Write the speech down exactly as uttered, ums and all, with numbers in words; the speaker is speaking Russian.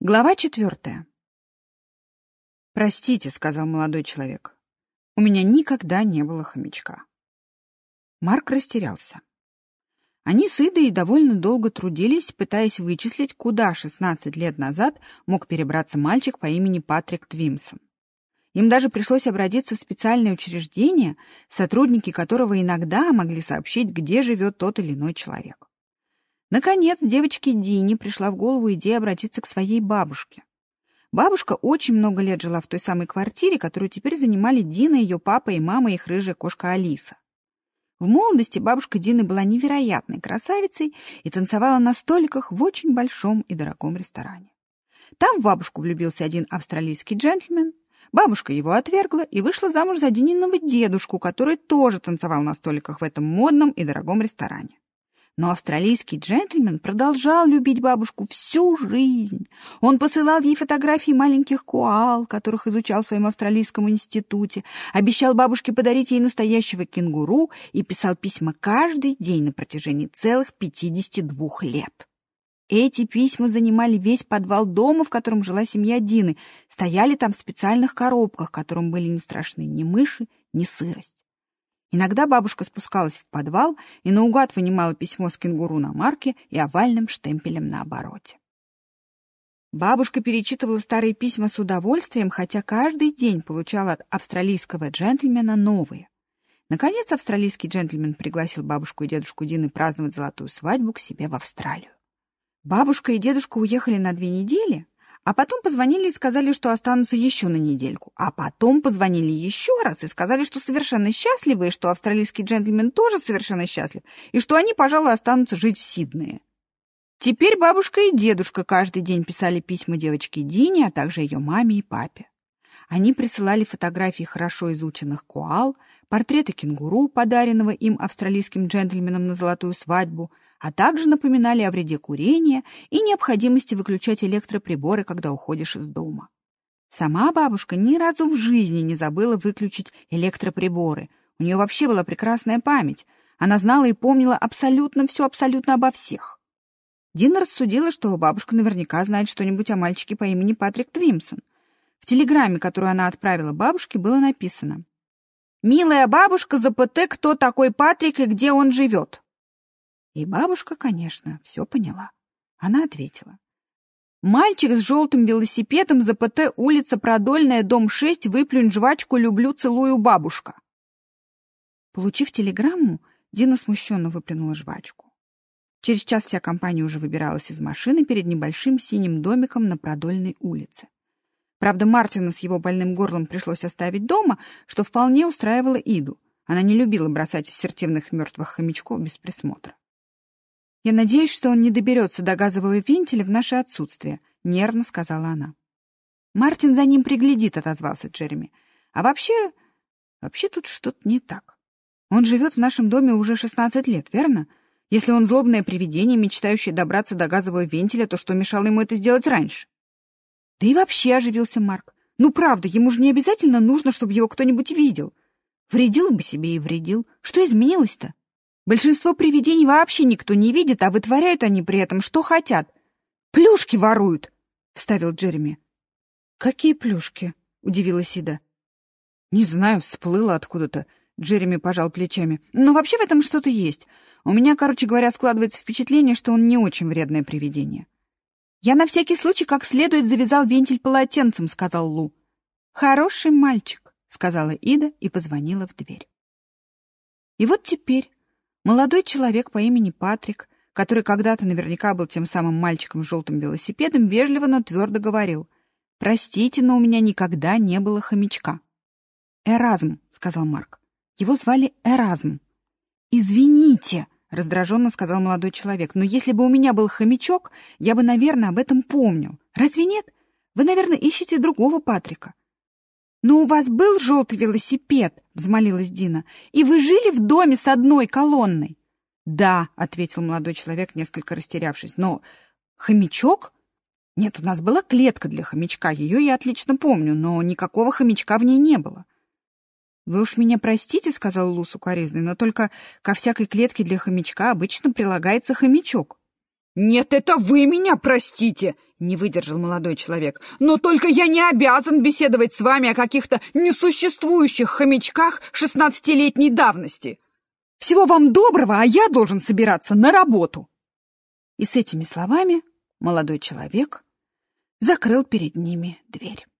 Глава четвертая. «Простите», — сказал молодой человек, — «у меня никогда не было хомячка». Марк растерялся. Они с Идой довольно долго трудились, пытаясь вычислить, куда шестнадцать лет назад мог перебраться мальчик по имени Патрик Твимсон. Им даже пришлось обратиться в специальное учреждение, сотрудники которого иногда могли сообщить, где живет тот или иной человек. Наконец, девочке Дине пришла в голову идея обратиться к своей бабушке. Бабушка очень много лет жила в той самой квартире, которую теперь занимали Дина, ее папа и мама, и их рыжая кошка Алиса. В молодости бабушка Дины была невероятной красавицей и танцевала на столиках в очень большом и дорогом ресторане. Там в бабушку влюбился один австралийский джентльмен. Бабушка его отвергла и вышла замуж за Дининого дедушку, который тоже танцевал на столиках в этом модном и дорогом ресторане. Но австралийский джентльмен продолжал любить бабушку всю жизнь. Он посылал ей фотографии маленьких коал, которых изучал в своем австралийском институте, обещал бабушке подарить ей настоящего кенгуру и писал письма каждый день на протяжении целых пятидесяти двух лет. Эти письма занимали весь подвал дома, в котором жила семья Дины, стояли там в специальных коробках, которым были не страшны ни мыши, ни сырость. Иногда бабушка спускалась в подвал и наугад вынимала письмо с кенгуру на марке и овальным штемпелем на обороте. Бабушка перечитывала старые письма с удовольствием, хотя каждый день получала от австралийского джентльмена новые. Наконец, австралийский джентльмен пригласил бабушку и дедушку Дины праздновать золотую свадьбу к себе в Австралию. Бабушка и дедушка уехали на две недели, а потом позвонили и сказали, что останутся еще на недельку. А потом позвонили еще раз и сказали, что совершенно счастливы, и что австралийский джентльмен тоже совершенно счастлив, и что они, пожалуй, останутся жить в Сиднее. Теперь бабушка и дедушка каждый день писали письма девочке Дине, а также ее маме и папе. Они присылали фотографии хорошо изученных коал, портреты кенгуру, подаренного им австралийским джентльменом на золотую свадьбу, а также напоминали о вреде курения и необходимости выключать электроприборы, когда уходишь из дома. Сама бабушка ни разу в жизни не забыла выключить электроприборы. У нее вообще была прекрасная память. Она знала и помнила абсолютно все, абсолютно обо всех. Дина рассудила, что бабушка наверняка знает что-нибудь о мальчике по имени Патрик Твимсон. В телеграмме, которую она отправила бабушке, было написано: «Милая бабушка, ЗПТ, кто такой Патрик и где он живет?» И бабушка, конечно, все поняла. Она ответила: «Мальчик с желтым велосипедом, ЗПТ, улица Продольная, дом шесть, выплюнь жвачку, люблю, целую, бабушка». Получив телеграмму, Дина смущенно выплюнула жвачку. Через час вся компания уже выбиралась из машины перед небольшим синим домиком на Продольной улице. Правда, Мартина с его больным горлом пришлось оставить дома, что вполне устраивало Иду. Она не любила бросать ассертивных мертвых хомячков без присмотра. «Я надеюсь, что он не доберется до газового вентиля в наше отсутствие», — нервно сказала она. «Мартин за ним приглядит», — отозвался Джереми. «А вообще... вообще тут что-то не так. Он живет в нашем доме уже шестнадцать лет, верно? Если он злобное привидение, мечтающее добраться до газового вентиля, то что мешало ему это сделать раньше?» «Да и вообще», — оживился Марк. «Ну, правда, ему же не обязательно нужно, чтобы его кто-нибудь видел. Вредил бы себе и вредил. Что изменилось-то? Большинство привидений вообще никто не видит, а вытворяют они при этом что хотят. Плюшки воруют», — вставил Джереми. «Какие плюшки?» — удивилась Ида. «Не знаю, всплыло откуда-то». Джереми пожал плечами. «Но вообще в этом что-то есть. У меня, короче говоря, складывается впечатление, что он не очень вредное привидение». «Я на всякий случай как следует завязал вентиль полотенцем», — сказал Лу. «Хороший мальчик», — сказала Ида и позвонила в дверь. И вот теперь молодой человек по имени Патрик, который когда-то наверняка был тем самым мальчиком с желтым велосипедом, вежливо, но твердо говорил: «Простите, но у меня никогда не было хомячка». «Эразм», — сказал Марк. «Его звали Эразм». «Извините», — раздраженно сказал молодой человек, «но если бы у меня был хомячок, я бы, наверное, об этом помнил. Разве нет? Вы, наверное, ищете другого Патрика». «Но у вас был желтый велосипед», — взмолилась Дина, «и вы жили в доме с одной колонной». «Да», — ответил молодой человек, несколько растерявшись, «но хомячок? Нет, у нас была клетка для хомячка, ее я отлично помню, но никакого хомячка в ней не было». «Вы уж меня простите», — сказал Лу сукоризной, «но только ко всякой клетке для хомячка обычно прилагается хомячок». «Нет, это вы меня простите!» — не выдержал молодой человек. «Но только я не обязан беседовать с вами о каких-то несуществующих хомячках шестнадцатилетней давности. Всего вам доброго, а я должен собираться на работу!» И с этими словами молодой человек закрыл перед ними дверь.